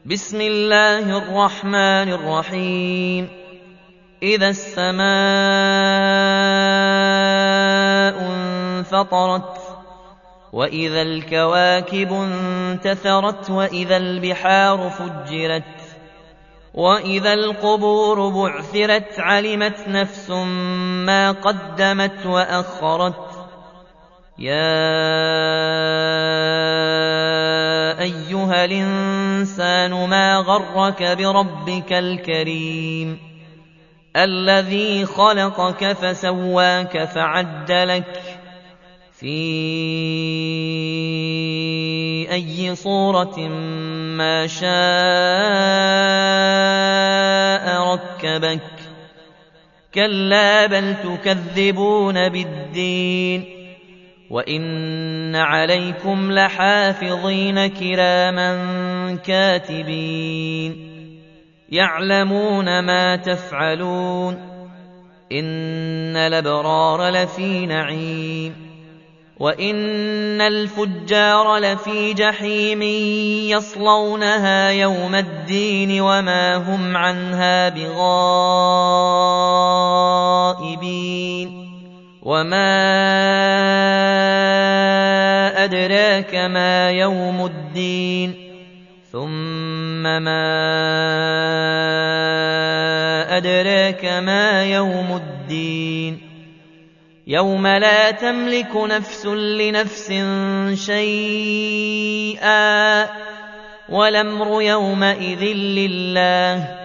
بسم الله الرحمن الرحيم. إذا السماء انفطرت وإذا الكواكب انتثرت وإذا البحار فجرت وإذا القبور بعثرت علمت نفس ما قدمت وأخرت. يا أيها الإنسان ما غرك بربك الكريم الذي خلقك فسواك فعدلك في أي صورة ما شاء ركبك. كلا بل تكذبون بالدين وإن عليكم لحافظين كراما كاتبين يعلمون ما تفعلون. إن الأبرار لفي نعيم وإن الفجار لفي جحيم يصلونها يوم الدين وما هم عنها بغائبين. وما أدراك ما يوم الدين ثم ما أدراك ما يوم الدين يوم لا تملك نفس لنفس شيئا والأمر يومئذ لله